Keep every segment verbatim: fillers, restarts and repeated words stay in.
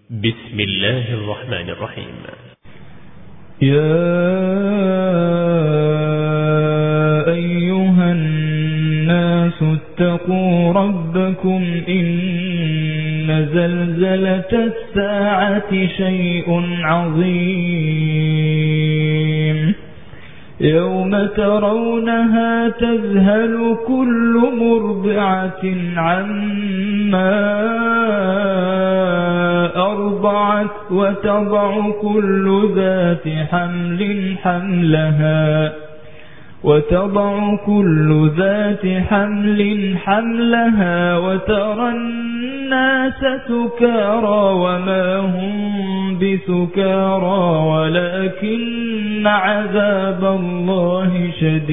بسم الله الرحمن الرحيم. يا أيها الناس اتقوا ربكم إن زلزلة الساعة شيء عظيم يوم ترونها تذهل كل مرضعة عما أرضعت وتضع كل ذات حمل حملها وتضع كل ذات حمل حملها وترى الناس سكارى وما هم بسكارى ولكن عذاب الله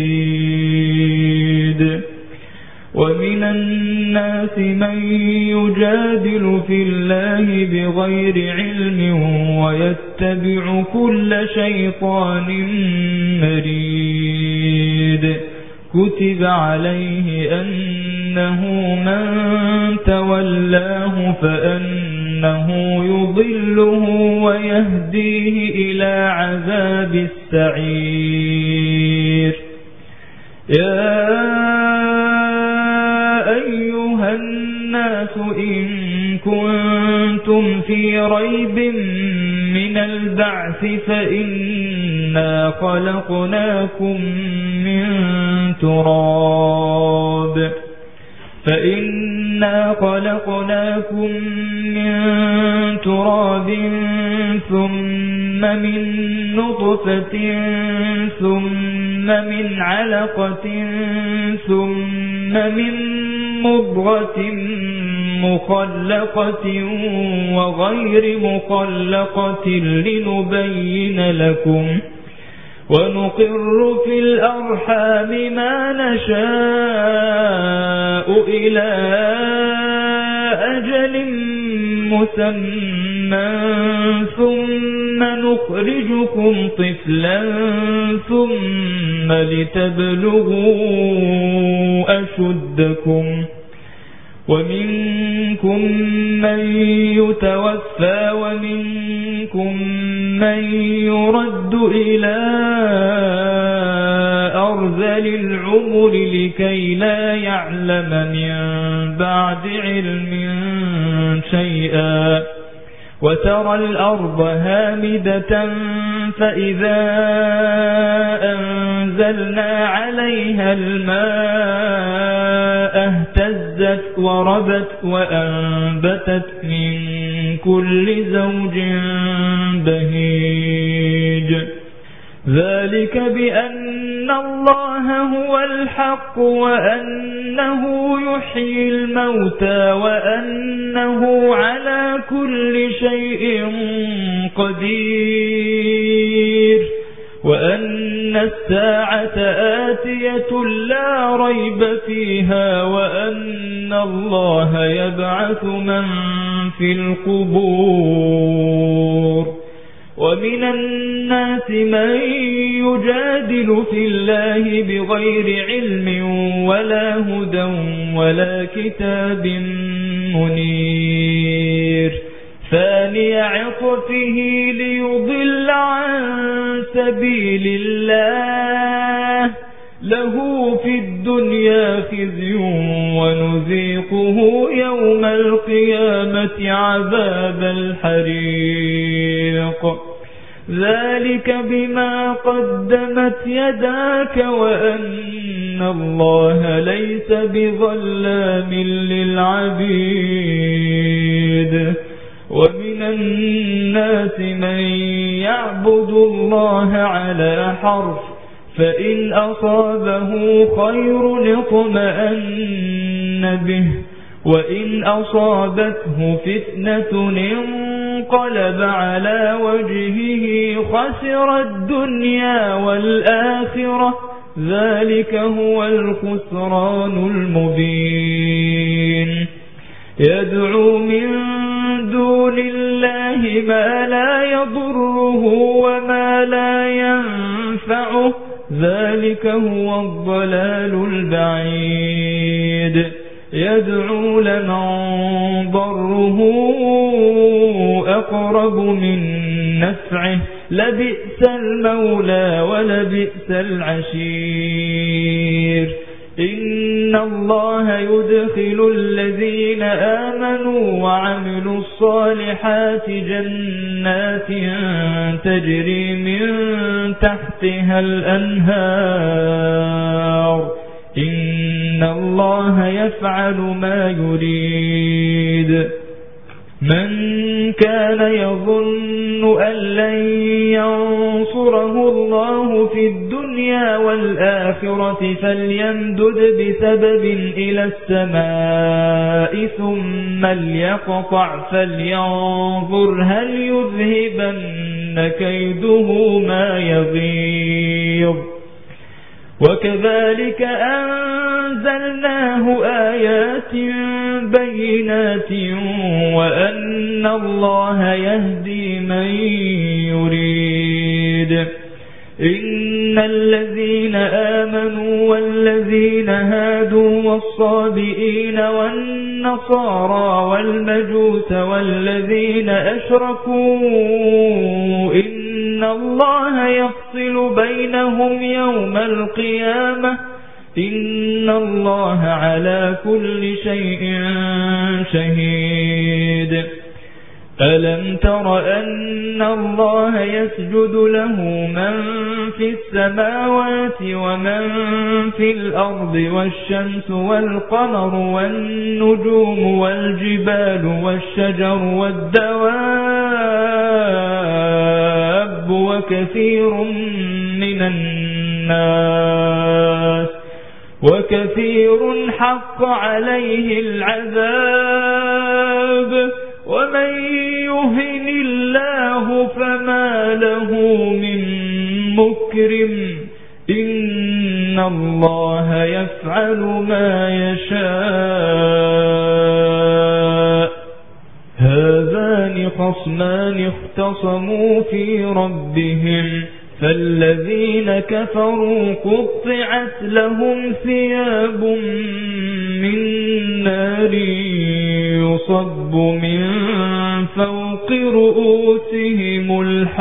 شديد. ومن الناس من يجادل في الله بغير علم ويتبع كل شيطان مريد. كتب عليه أنه من تولاه فأنه يضله ويهديه إلى عذاب السعير. يا أيها الناس إن كنتم في ريب من البعث فإنا خلقناكم من تراب فإنا خلقناكم من تراب ثم من نطفة ثم من علقة ثم من مضغة مخلقة وغير مخلقة لنبين لكم ونقر في الأرحام ما نشاء إلى أجل مسمى ثم نخرجكم طفلا ثم لتبلغوا أشدكم ومنكم من يتوفى ومنكم من يرد إلى أرذل العمر لكي لا يعلم من بعد علم شيئا. وترى الأرض هامدة فإذا أنزلنا عليها الماء اهتزت وربت وأنبتت من كل زوج بهيج. ذلك بأن الله هو الحق وأنه يحيي الموتى وأنه على كل شيء قدير وأن الساعة آتية لا ريب فيها وأن الله يبعث من في القبور. ومن الناس من يجادل في الله بغير علم ولا هدى ولا كتاب منير. ثاني عطفه ليضل عن سبيل الله له في الدنيا خزي ونذيقه يوم القيامة عذاب الحريق. ذلك بما قدمت يداك وأن الله ليس بظلام للعبيد. ومن الناس من يعبد الله على حرف فإن أصابه خير اطمأن به وإن أصابته فتنة انقلب على وجهه خسر الدنيا والآخرة. ذلك هو الخسران المبين. يدعو من دون الله ما لا يضره وما لا ينفعه. ذلك هو الضلال البعيد. يدعو لمن ضره أقرب من نفعه لبئس المولى ولبئس العشير. إن الله يدخل الذين آمنوا وعملوا الصالحات جنات تجري من تحتها الأنهار إن الله يفعل ما يريد. من كان يظن أن لن ينصره الله في الدنيا والآخرة فليمدد بسبب إلى السماء ثم ليقطع فلينظر هل يذهبن كيده ما يغيظ. وكذلك أنزلناه آيات بينات وأن الله يهدي من يريد. إن الذين آمنوا والذين هادوا والصابئين والنصارى والمجوس والذين أشركوا إن الله يفصل بينهم يوم القيامة إن الله على كل شيء شهيد. ألم تر أن الله يسجد له من في السماوات ومن في الأرض والشمس والقمر والنجوم والجبال والشجر والدواب وكثير من الناس وكثير حق عليه العذاب ومن يهن الله فما له من مكرم إن الله يفعل ما يشاء. هذان خصمان اختصموا في ربهم فالذين كفروا قطعت لهم ثياب من نار يصب من فوق رؤوسهم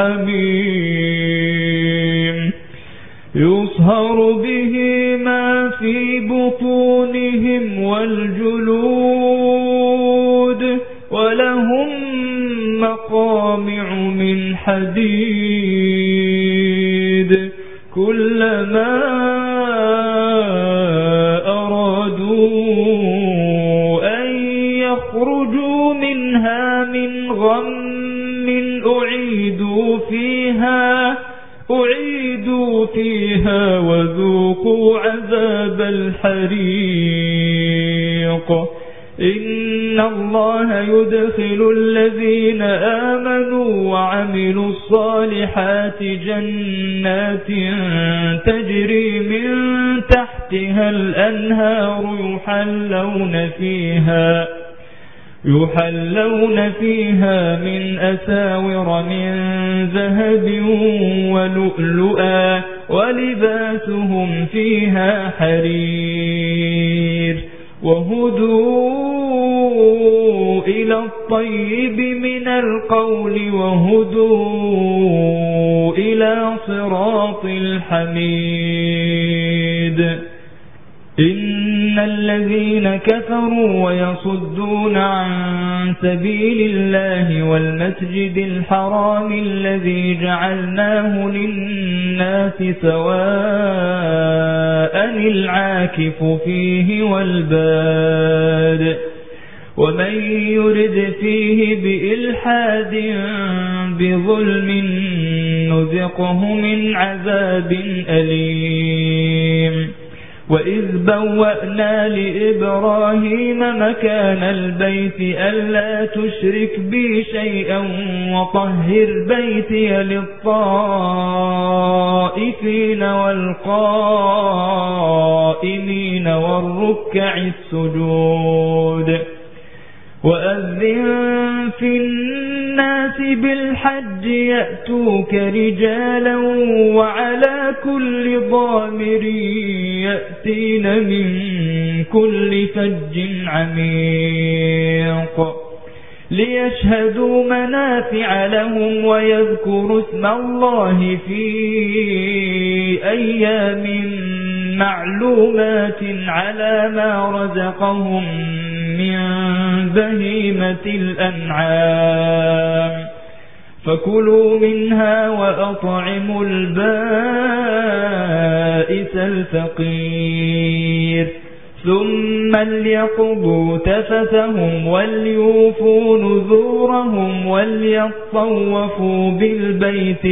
الحميم يصهر به ما في بطونهم والجلود ولهم مقامع من حديد كلما أرادوا أن يخرجوا منها من غم أعيدوا فيها أعيدوا فيها وذوقوا عذاب الحريق. إن الله يدخل الذين آمنوا وعملوا الصالحات جنات تجري من تحتها الأنهار يحلون فيها يحلون فيها من أساور من ذهب ولؤلؤا ولباسهم فيها حرير وهدوا إلى الطيب من القول وهدوا إلى صراط الحميد. إن الذين كفروا ويصدون عن سبيل الله والمسجد الحرام الذي جعلناه للناس سواء العاكف فيه والباد ومن يرد فيه بإلحاد بظلم نذقه من عذاب أليم. وإذ بوأنا لإبراهيم مكان البيت ألا تشرك بي شيئا وطهر بيتي للطائفين والقائمين والركع السجود. وأذن في الناس بالحج يأتوك رجالا وعلى كل ضامر يأتين من كل فج عميق ليشهدوا منافع لهم ويذكروا اسم الله في أيام معلومات على ما رزقهم من بهيمة الأنعام فكلوا منها وأطعموا البائس الفقير ثم ليقضوا تفثهم وليوفوا نذورهم وليطوفوا بالبيت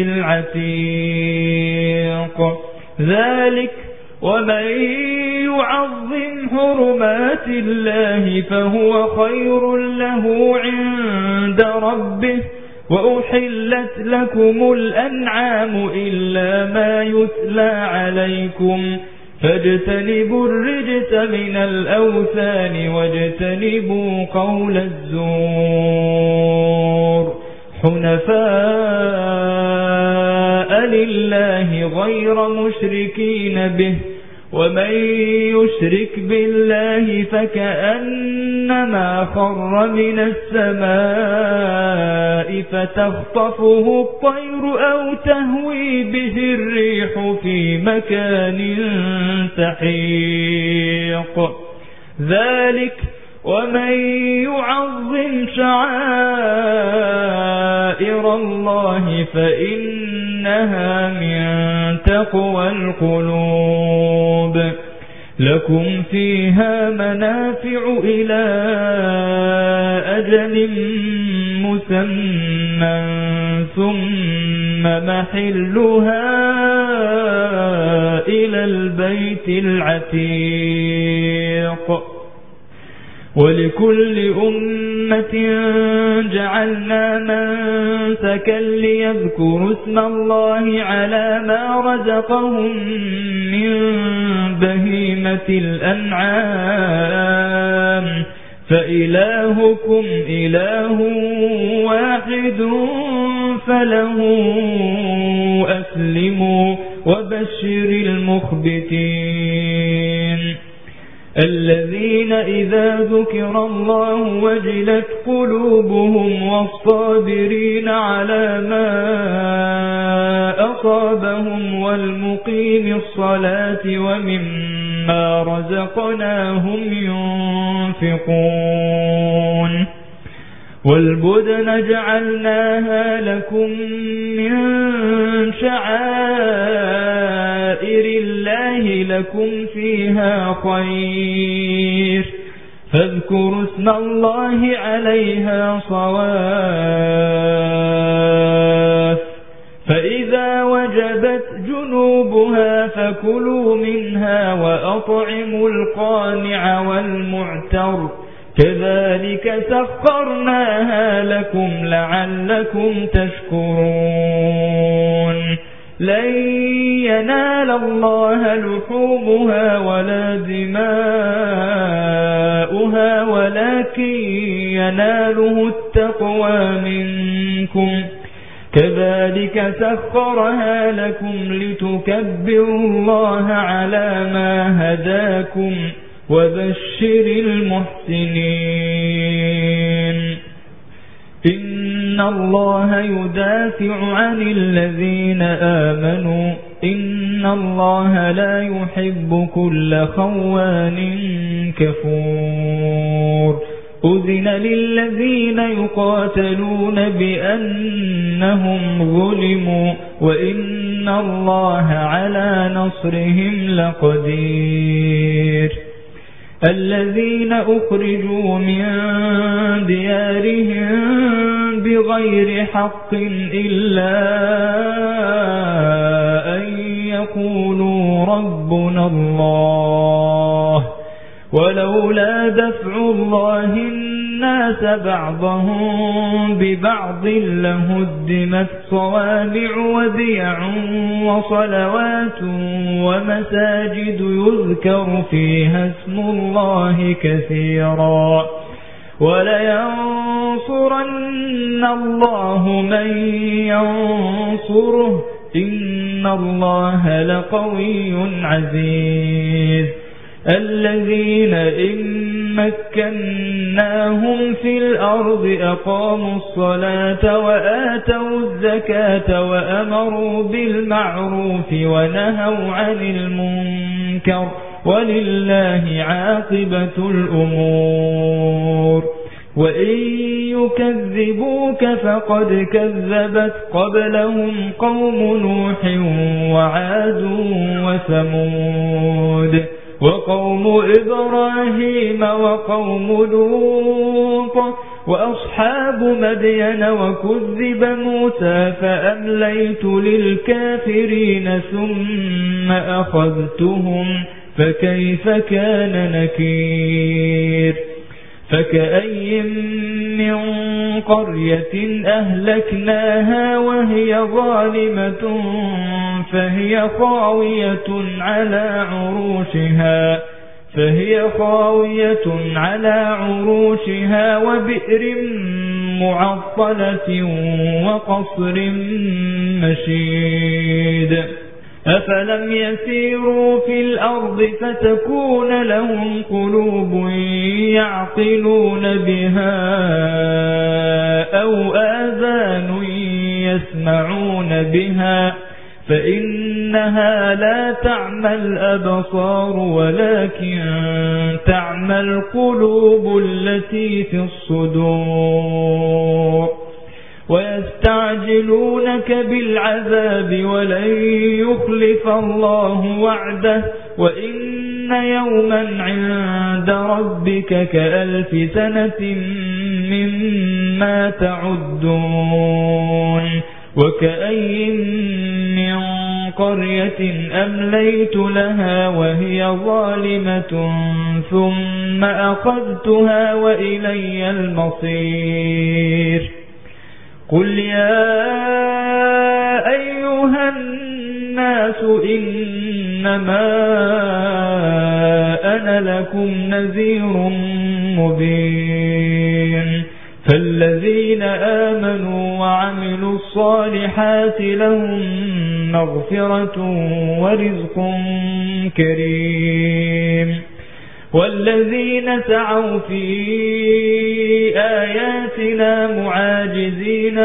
العتيق ذلك ومن يعظم حرمات الله فهو خير له عند ربه وأحلت لكم الأنعام إلا ما يتلى عليكم فاجتنبوا الرجس من الأوثان واجتنبوا قول الزور حنفاء لله غير مشركين به ومن يشرك بالله فكأنما خر من السماء فتخطفه الطير أو تهوي به الريح في مكان سحيق ذلك ومن يعظم شعائر الله فإنها من تقوى القلوب لكم فيها منافع إلى أجل مسمى ثم محلها إلى البيت العتيق ولكل أمة جعلنا منسكا ليذكروا اسم الله على ما رزقهم من بهيمة الأنعام فإلهكم إله واحد فله أسلموا وبشر المخبتين الذين إذا ذكر الله وجلت قلوبهم والصابرين على ما أصابهم والمقيم الصلاة ومما رزقناهم ينفقون والبدن جعلناها لكم من شعائر الله لكم فيها خير فاذكروا اسم الله عليها صواف فإذا وجبت جنوبها فكلوا منها وأطعموا القانع والمعتر كذلك سخرناها لكم لعلكم تشكرون لن ينال الله لحومها ولا دماؤها ولكن يناله التقوى منكم كذلك سخرها لكم لتكبروا الله على ما هداكم وبشر المحسنين إن الله يدافع عن الذين آمنوا إن الله لا يحب كل خوان كفور أذن للذين يقاتلون بأنهم ظلموا وإن الله على نصرهم لقدير الذين أخرجوا من ديارهم بغير حق إلا أن يقولوا ربنا الله ولولا دفع الله الناس بعضهم ببعض لهدمت صوامع وبيع وصلوات ومساجد يذكر فيها اسم الله كثيرا ولينصرن الله من ينصره إن الله لقوي عزيز الذين إن مكناهم في الأرض أقاموا الصلاة وآتوا الزكاة وأمروا بالمعروف ونهوا عن المنكر ولله عاقبة الأمور. وإن يكذبوك فقد كذبت قبلهم قوم نوح وعاد وثمود وقوم إبراهيم وقوم لوط وأصحاب مدين وكذب موسى فأمليت للكافرين ثم أخذتهم فكيف كان نكير. فكأي من قرية أهلكناها وهي ظالمة فهي خاوية على عروشها فهي خاوية على عروشها وبئر معطلة وقصر مشيد. أفلم يسيروا في الأرض فتكون لهم قلوب يعقلون بها أو آذان يسمعون بها فإنها لا تعمى الأبصار ولكن تعمى القلوب التي في الصدور. ويستعجلونك بالعذاب ولن يخلف الله وعده وإن يوما عند ربك كألف سنة مما تعدون. وكأي من قرية أمليت لها وهي ظالمة ثم أخذتها وإلي المصير. قل يا أيها الناس إنما أنا لكم نذير مبين. فالذين آمنوا وعملوا الصالحات لهم مغفرة ورزق كريم. والذين سعوا في آياتنا معاجزين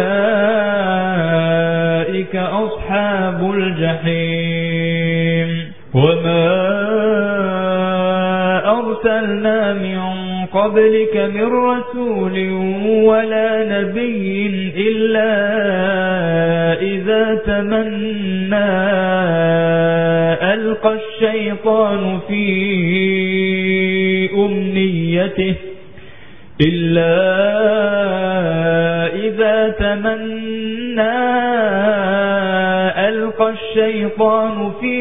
أولئك أصحاب الجحيم. وما أرسلنا من قبلك من رسول ولا نبي إلا إذا تمنى ألقى الشيطان في أمنيته إلا إذا تمنى ألقى الشيطان في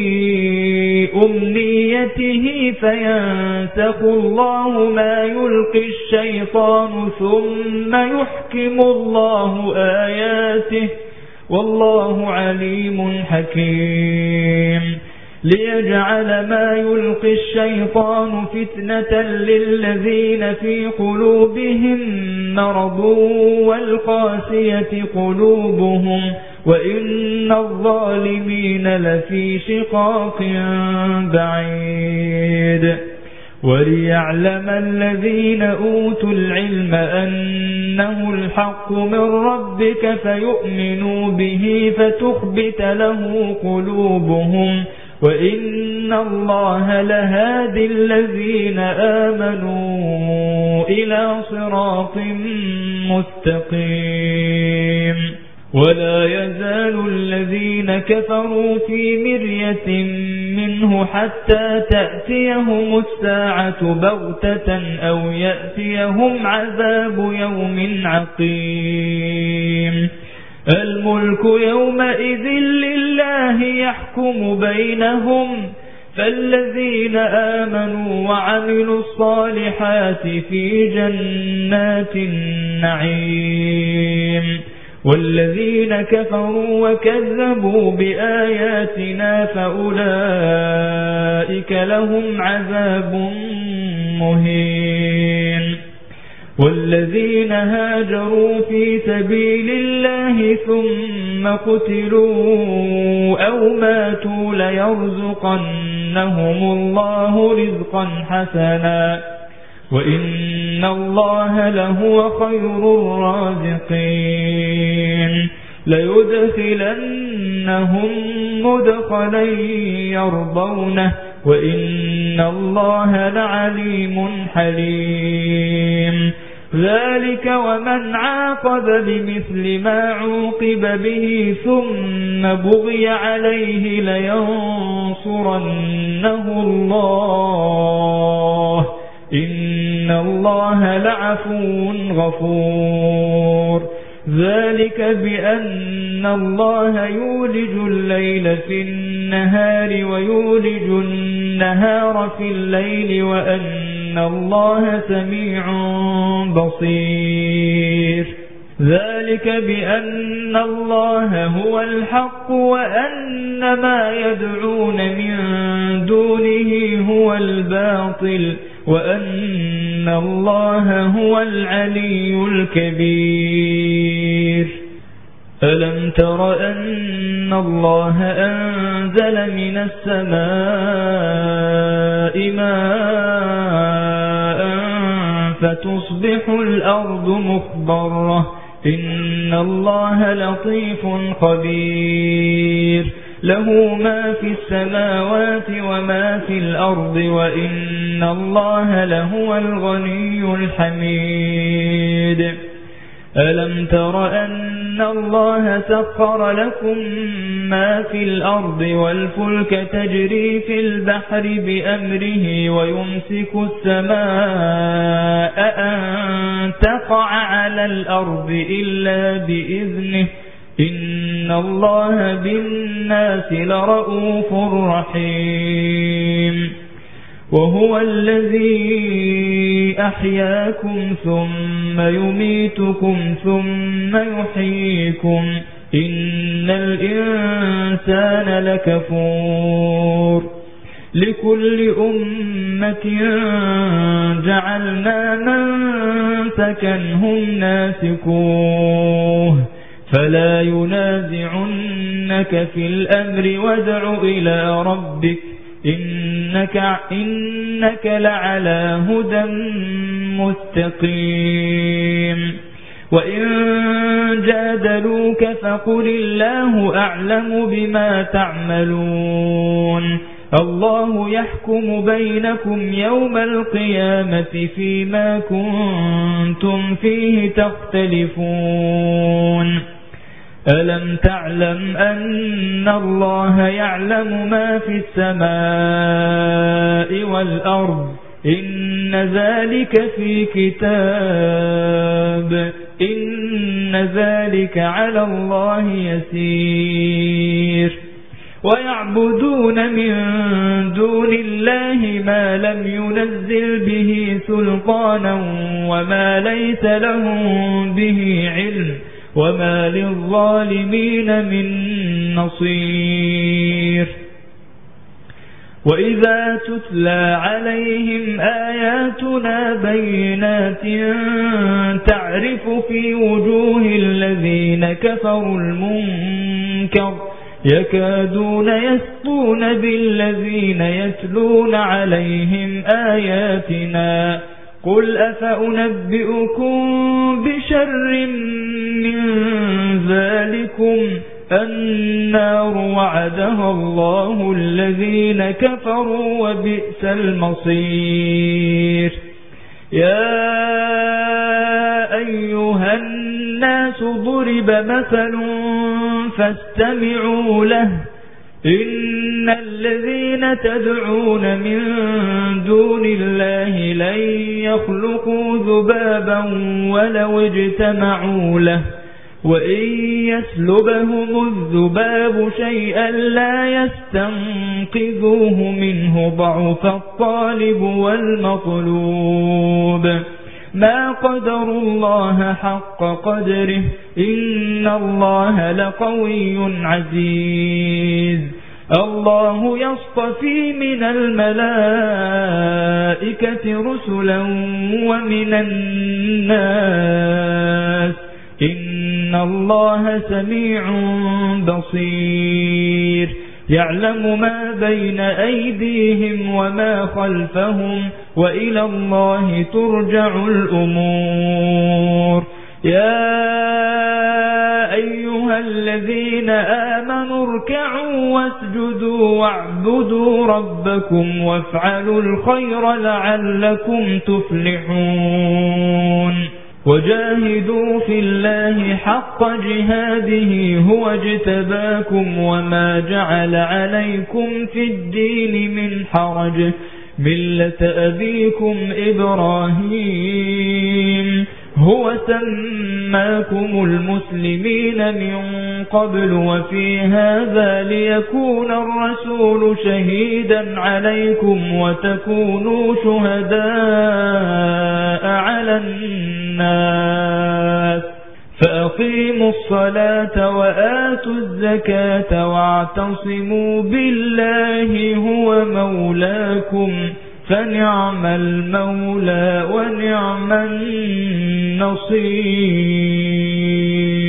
أمنيته فينسخ الله ما يلقي الشيطان ثم يحكم الله آياته والله عليم حكيم. ليجعل ما يلقي الشيطان فتنة للذين في قلوبهم مرض والقاسية قلوبهم وإن الظالمين لفي شقاق بعيد. وليعلم الذين أوتوا العلم أنه الحق من ربك فيؤمنوا به فتخبت له قلوبهم وإن الله لهادي الذين آمنوا إلى صراط مستقيم. ولا يزال الذين كفروا في مرية منه حتى تأتيهم الساعة بغتة أو يأتيهم عذاب يوم عقيم. الملك يومئذ لله يحكم بينهم فالذين آمنوا وعملوا الصالحات في جنات النعيم والذين كفروا وكذبوا بآياتنا فأولئك لهم عذاب مهين. والذين هاجروا في سبيل الله ثم قتلوا أو ماتوا ليرزقنهم الله رزقا حسنا وإن الله لهو خير الرازقين ليدخلنهم مدخلا يرضونه وإن الله لعليم حليم ذلك ومن عاقب بمثل ما عوقب به ثم بغي عليه لينصرنه الله إن الله لعفو غفور ذلك بأن الله يولج الليل في النهار ويولج النهار في الليل وأن الله سميع بصير ذلك بأن الله هو الحق وأن ما يدعون من دونه هو الباطل وأن الله هو العلي الكبير ألم تر أن الله أنزل من السماء ماء فتصبح الأرض مخضرة إن الله لطيف خبير له ما في السماوات وما في الأرض وإن الله لهو الغني الحميد ألم تر أن الله سخر لكم ما في الأرض والفلك تجري في البحر بأمره ويمسك السماء أن تقع على الأرض إلا بإذنه إن الله بالناس لرؤوف رحيم وهو الذي أحياكم ثم يميتكم ثم يحييكم إن الإنسان لكفور لكل أمة جعلنا منسكا هم ناسكوه فلا ينازعنك في الأمر وادع إلى ربك إنك, إنك لعلى هدى مستقيم وإن جادلوك فقل الله أعلم بما تعملون الله يحكم بينكم يوم القيامة فيما كنتم فيه تختلفون ألم تعلم أن الله يعلم ما في السماء والأرض إن ذلك في كتاب إن ذلك على الله يسير ويعبدون من دون الله ما لم ينزل به سلطانا وما ليس لهم به علم وما للظالمين من نصير وإذا تتلى عليهم آياتنا بينات تعرف في وجوه الذين كفروا المنكر يكادون يسطون بالذين يتلون عليهم آياتنا قل أفأنبئكم بشر من ذلكم النار وعدها الله الذين كفروا وبئس المصير يا أيها الناس ضرب مثل فاستمعوا له إن الذين تدعون من دون الله لن يخلقوا ذبابا ولو اجتمعوا له وإن يسلبهم الذباب شيئا لا يستنقذوه منه ضعف الطالب والمطلوب ما قدروا الله حق قدره إن الله لقوي عزيز الله يصطفي من الملائكة رسلا ومن الناس إن الله سميع بصير يعلم ما بين أيديهم وما خلفهم وإلى الله ترجع الأمور. يا أيها الذين آمنوا اركعوا واسجدوا واعبدوا ربكم وافعلوا الخير لعلكم تفلحون. وجاهدوا في الله حق جهاده هو اجتباكم وما جعل عليكم في الدين من حرج ملة أبيكم إبراهيم هو سماكم المسلمين من قبل وفي هذا ليكون الرسول شهيدا عليكم وتكونوا شهداء على الناس فأقيموا الصلاة وآتوا الزكاة واعتصموا بالله هو مولاكم فنعم المولى ونعم النصير.